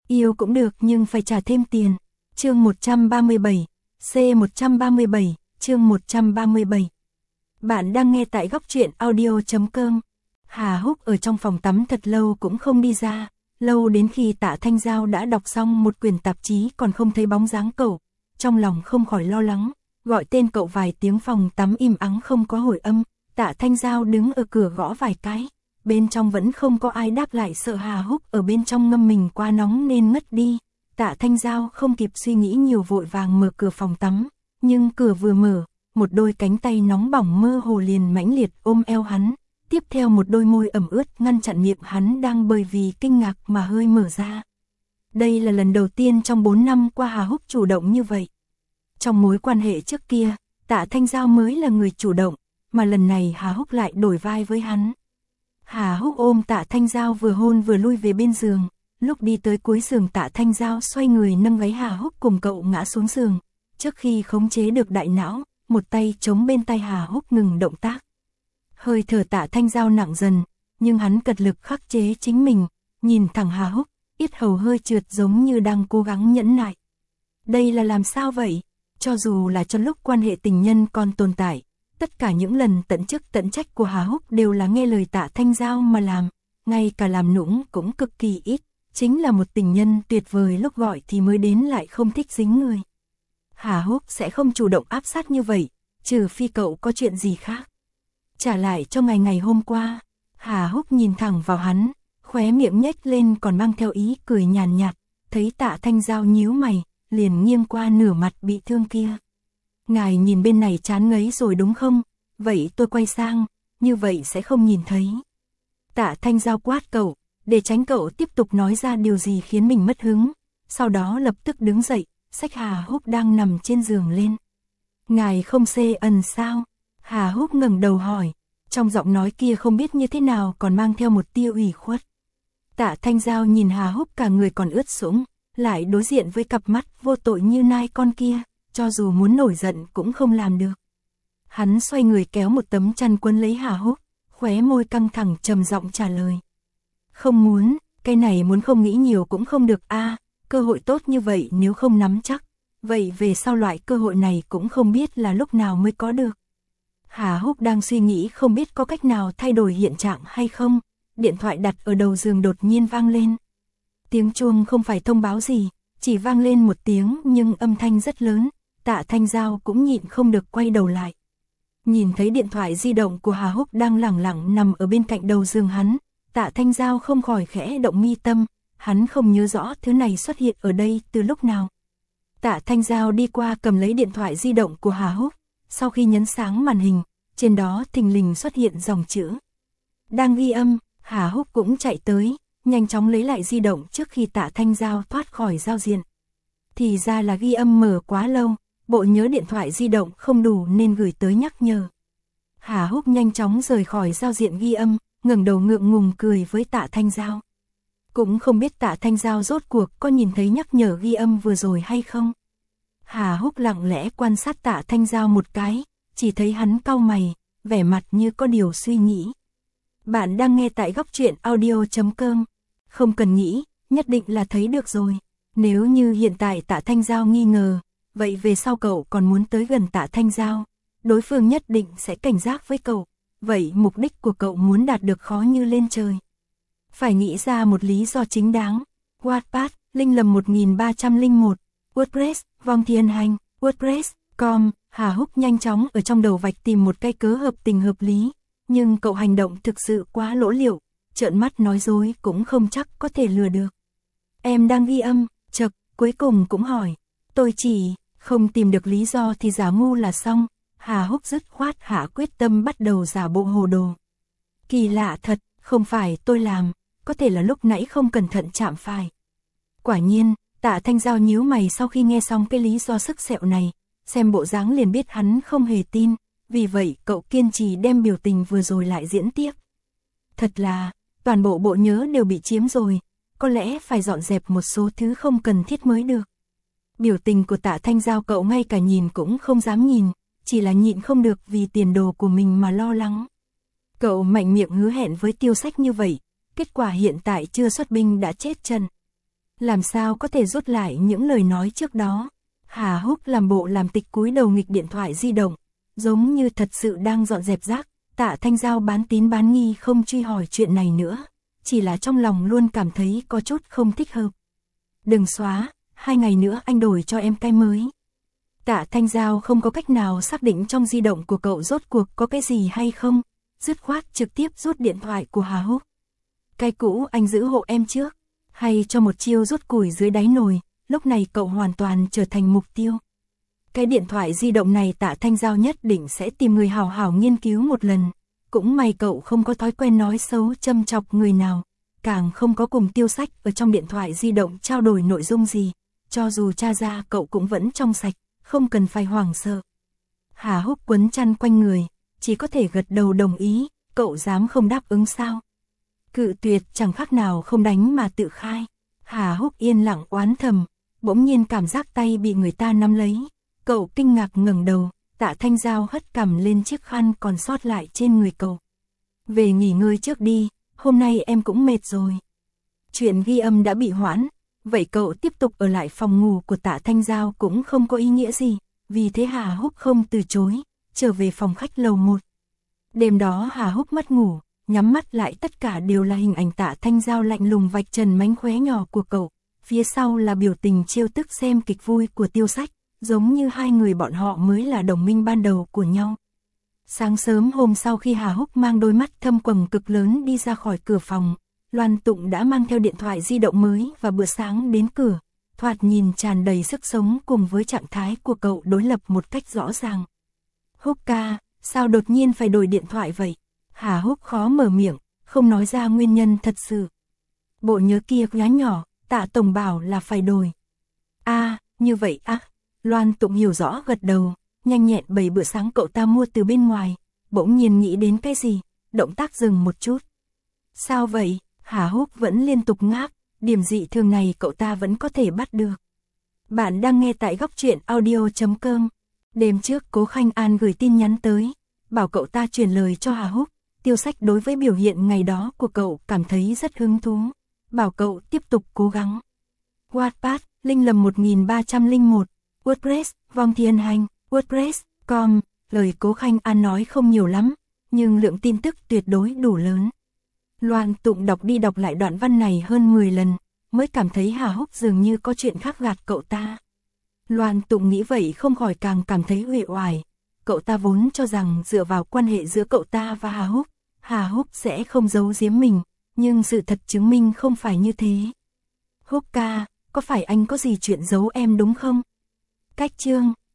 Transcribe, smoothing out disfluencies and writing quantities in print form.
Yêu cũng được nhưng phải trả thêm tiền. Chương 137, C137, chương 137. Bạn đang nghe tại góc truyện audio.com. Hà Húc ở trong phòng tắm thật lâu cũng không đi ra, lâu đến khi Tạ Thanh Giao đã đọc xong một quyển tạp chí còn không thấy bóng dáng cậu, trong lòng không khỏi lo lắng, gọi tên cậu vài tiếng phòng tắm im ắng không có hồi âm, Tạ Thanh Giao đứng ở cửa gõ vài cái, bên trong vẫn không có ai đáp lại, sợ Hà Húc ở bên trong ngâm mình quá nóng nên ngất đi. Tạ Thanh Giao không kịp suy nghĩ nhiều vội vàng mở cửa phòng tắm, nhưng cửa vừa mở, một đôi cánh tay nóng bỏng mơ hồ liền mãnh liệt ôm eo hắn, tiếp theo một đôi môi ẩm ướt ngăn chặn miệng hắn đang bởi vì kinh ngạc mà hơi mở ra. Đây là lần đầu tiên trong 4 năm qua Hà Húc chủ động như vậy. Trong mối quan hệ trước kia, Tạ Thanh Giao mới là người chủ động, mà lần này Hà Húc lại đổi vai với hắn. Hà Húc ôm Tạ Thanh Giao vừa hôn vừa lui về bên giường, lúc đi tới cuối giường Tạ Thanh Giao xoay người nâng gáy Hà Húc cùng cậu ngã xuống giường, trước khi khống chế được đại não, một tay chống bên tai Hà Húc ngừng động tác. Hơi thở Tạ Thanh Giao nặng dần, nhưng hắn cật lực khắc chế chính mình, nhìn thẳng Hà Húc, yết hầu hơi trượt giống như đang cố gắng nhẫn nại. Đây là làm sao vậy? Cho dù là trong lúc quan hệ tình nhân còn tồn tại, tất cả những lần tận chức tận trách của Hà Húc đều là nghe lời Tạ Thanh Giao mà làm, ngay cả làm nũng cũng cực kỳ ít, chính là một tình nhân tuyệt vời lúc gọi thì mới đến lại không thích dính người. Hà Húc sẽ không chủ động áp sát như vậy, trừ phi cậu có chuyện gì khác. Trả lại cho ngày hôm qua, Hà Húc nhìn thẳng vào hắn, khóe miệng nhếch lên còn mang theo ý cười nhàn nhạt, thấy Tạ Thanh Giao nhíu mày, liền nghiêng qua nửa mặt bị thương kia. Ngài nhìn bên này chán ngấy rồi đúng không? Vậy tôi quay sang, như vậy sẽ không nhìn thấy. Tạ Thanh Giao quát cậu, để tránh cậu tiếp tục nói ra điều gì khiến mình mất hứng, sau đó lập tức đứng dậy, xách Hà Húc đang nằm trên giường lên. Ngài không xê ẩn sao? Hà Húc ngẩng đầu hỏi, trong giọng nói kia không biết như thế nào còn mang theo một tia ủy khuất. Tạ Thanh Giao nhìn Hà Húc cả người còn ướt sũng, lại đối diện với cặp mắt vô tội như nai con kia, cho dù muốn nổi giận cũng không làm được. Hắn xoay người kéo một tấm chăn quấn lấy Hà Húc, khóe môi căng thẳng trầm giọng trả lời. Không muốn, cái này muốn không nghĩ nhiều cũng không được a, cơ hội tốt như vậy nếu không nắm chắc, vậy về sau loại cơ hội này cũng không biết là lúc nào mới có được. Hà Húc đang suy nghĩ không biết có cách nào thay đổi hiện trạng hay không, điện thoại đặt ở đầu giường đột nhiên vang lên. Tiếng chuông không phải thông báo gì, chỉ vang lên một tiếng nhưng âm thanh rất lớn, Tạ Thanh Giao cũng nhịn không được quay đầu lại. Nhìn thấy điện thoại di động của Hà Húc đang lẳng lặng nằm ở bên cạnh đầu giường hắn, Tạ Thanh Giao không khỏi khẽ động mi tâm, hắn không nhớ rõ thứ này xuất hiện ở đây từ lúc nào. Tạ Thanh Giao đi qua cầm lấy điện thoại di động của Hà Húc, sau khi nhấn sáng màn hình, trên đó thình lình xuất hiện dòng chữ. Đang ghi âm, Hà Húc cũng chạy tới, nhanh chóng lấy lại di động trước khi Tạ Thanh Giao thoát khỏi giao diện. Thì ra là ghi âm mở quá lâu, bộ nhớ điện thoại di động không đủ nên gửi tới nhắc nhở. Hà Húc nhanh chóng rời khỏi giao diện ghi âm, ngẩng đầu ngượng ngùng cười với Tạ Thanh Giao. Cũng không biết Tạ Thanh Giao rốt cuộc có nhìn thấy nhắc nhở ghi âm vừa rồi hay không. Hà Húc lặng lẽ quan sát Tạ Thanh Giao một cái, chỉ thấy hắn cau mày, vẻ mặt như có điều suy nghĩ. Bạn đang nghe tại góc truyện audio.com. Không cần nghĩ, nhất định là thấy được rồi. Nếu như hiện tại Tạ Thanh Giao nghi ngờ, vậy về sau cậu còn muốn tới gần Tạ Thanh Giao, đối phương nhất định sẽ cảnh giác với cậu. Vậy mục đích của cậu muốn đạt được khó như lên trời. Phải nghĩ ra một lý do chính đáng. Wattpad, Linh Lầm 1301, WordPress, Vong Thiên Hành, WordPress.com. Hà Húc nhanh chóng ở trong đầu vạch tìm một cái cớ hợp tình hợp lý, nhưng cậu hành động thực sự quá lỗ liễu, trợn mắt nói dối cũng không chắc có thể lừa được. Em đang ghi âm, chậc, cuối cùng cũng hỏi, tôi chỉ không tìm được lý do thì giả ngu là xong. Hà Húc dứt khoát hạ quyết tâm bắt đầu giả bộ hồ đồ. Kỳ lạ thật, không phải tôi làm, có thể là lúc nãy không cẩn thận chạm phải. Quả nhiên, Tạ Thanh Giao nhíu mày sau khi nghe xong cái lý do sức sẹo này, xem bộ dáng liền biết hắn không hề tin, vì vậy cậu kiên trì đem biểu tình vừa rồi lại diễn tiếp. Thật là, toàn bộ bộ nhớ đều bị chiếm rồi, có lẽ phải dọn dẹp một số thứ không cần thiết mới được. Biểu tình của Tạ Thanh Giao cậu ngay cả nhìn cũng không dám nhìn, chỉ là nhịn không được vì tiền đồ của mình mà lo lắng. Cậu mạnh miệng hứa hẹn với Tiêu Sách như vậy, kết quả hiện tại chưa xuất binh đã chết trận. Làm sao có thể rút lại những lời nói trước đó? Hà Húc làm bộ làm tịch cúi đầu nghịch điện thoại di động, giống như thật sự đang dọn dẹp rác. Tạ Thanh Giao bán tín bán nghi không truy hỏi chuyện này nữa, chỉ là trong lòng luôn cảm thấy có chút không thích hợp. Đừng xóa, 2 ngày nữa anh đổi cho em cái mới. Tạ Thanh Giao không có cách nào xác định trong di động của cậu rốt cuộc có cái gì hay không, dứt khoát trực tiếp rút điện thoại của Hà Húc. Cái cũ anh giữ hộ em trước, hay cho một chiêu rút củi dưới đáy nồi, lúc này cậu hoàn toàn trở thành mục tiêu. Cái điện thoại di động này Tạ Thanh Giao nhất định sẽ tìm người hào hào nghiên cứu một lần. Cũng may cậu không có thói quen nói xấu châm chọc người nào, càng không có cùng Tiêu Sách ở trong điện thoại di động trao đổi nội dung gì. Cho dù tra ra cậu cũng vẫn trong sạch, không cần phải hoảng sợ. Hà Húc quấn chăn quanh người, chỉ có thể gật đầu đồng ý, cậu dám không đáp ứng sao? Cự tuyệt chẳng khác nào không đánh mà tự khai. Hà Húc yên lặng oán thầm, bỗng nhiên cảm giác tay bị người ta nắm lấy. Cậu kinh ngạc ngẩng đầu, Tạ Thanh Giao hất cằm lên chiếc khăn còn sót lại trên người cậu. Về nghỉ ngơi trước đi, hôm nay em cũng mệt rồi. Chuyện ghi âm đã bị hoãn, vậy cậu tiếp tục ở lại phòng ngủ của Tạ Thanh Giao cũng không có ý nghĩa gì, vì thế Hà Húc không từ chối, trở về phòng khách lầu 1. Đêm đó Hà Húc mất ngủ, nhắm mắt lại tất cả đều là hình ảnh Tạ Thanh Giao lạnh lùng vạch trần mánh khóe nhỏ của cậu, phía sau là biểu tình trêu tức xem kịch vui của Tiêu Sách, giống như hai người bọn họ mới là đồng minh ban đầu của nhau. Sáng sớm hôm sau khi Hà Húc mang đôi mắt thâm quầng cực lớn đi ra khỏi cửa phòng, Loan Tụng đã mang theo điện thoại di động mới và bữa sáng đến cửa, thoạt nhìn tràn đầy sức sống cùng với trạng thái của cậu đối lập một cách rõ ràng. Húc ca, sao đột nhiên phải đổi điện thoại vậy? Hà Húc khó mở miệng, không nói ra nguyên nhân thật sự. Bộ nhớ kia quá nhỏ, Tạ tổng bảo là phải đổi. Như vậy á. Loan Tụng hiểu rõ gật đầu, nhanh nhẹn bày bữa sáng cậu ta mua từ bên ngoài, bỗng nhiên nghĩ đến cái gì, động tác dừng một chút. Sao vậy? Hà Húc vẫn liên tục ngáp, điểm dị thường này cậu ta vẫn có thể bắt được. Bạn đang nghe tại góc truyện audio.com. Đêm trước Cố Khanh An gửi tin nhắn tới, bảo cậu ta truyền lời cho Hà Húc. Tiêu Sách đối với biểu hiện ngày đó của cậu cảm thấy rất hứng thú, bảo cậu tiếp tục cố gắng. Wattpad, Linh Lầm 1301, WordPress, Vong Thiên Hành, WordPress.com. Lời Cố Khanh An nói không nhiều lắm, nhưng lượng tin tức tuyệt đối đủ lớn. Loan Tụng đọc đi đọc lại đoạn văn này hơn 10 lần, mới cảm thấy Hà Húc dường như có chuyện khác gạt cậu ta. Loan Tụng nghĩ vậy không khỏi càng cảm thấy uể oải. Cậu ta vốn cho rằng dựa vào quan hệ giữa cậu ta và Hà Húc sẽ không giấu giếm mình, nhưng sự thật chứng minh không phải như thế. Húc ca, có phải anh có gì chuyện giấu em đúng không? Cách chương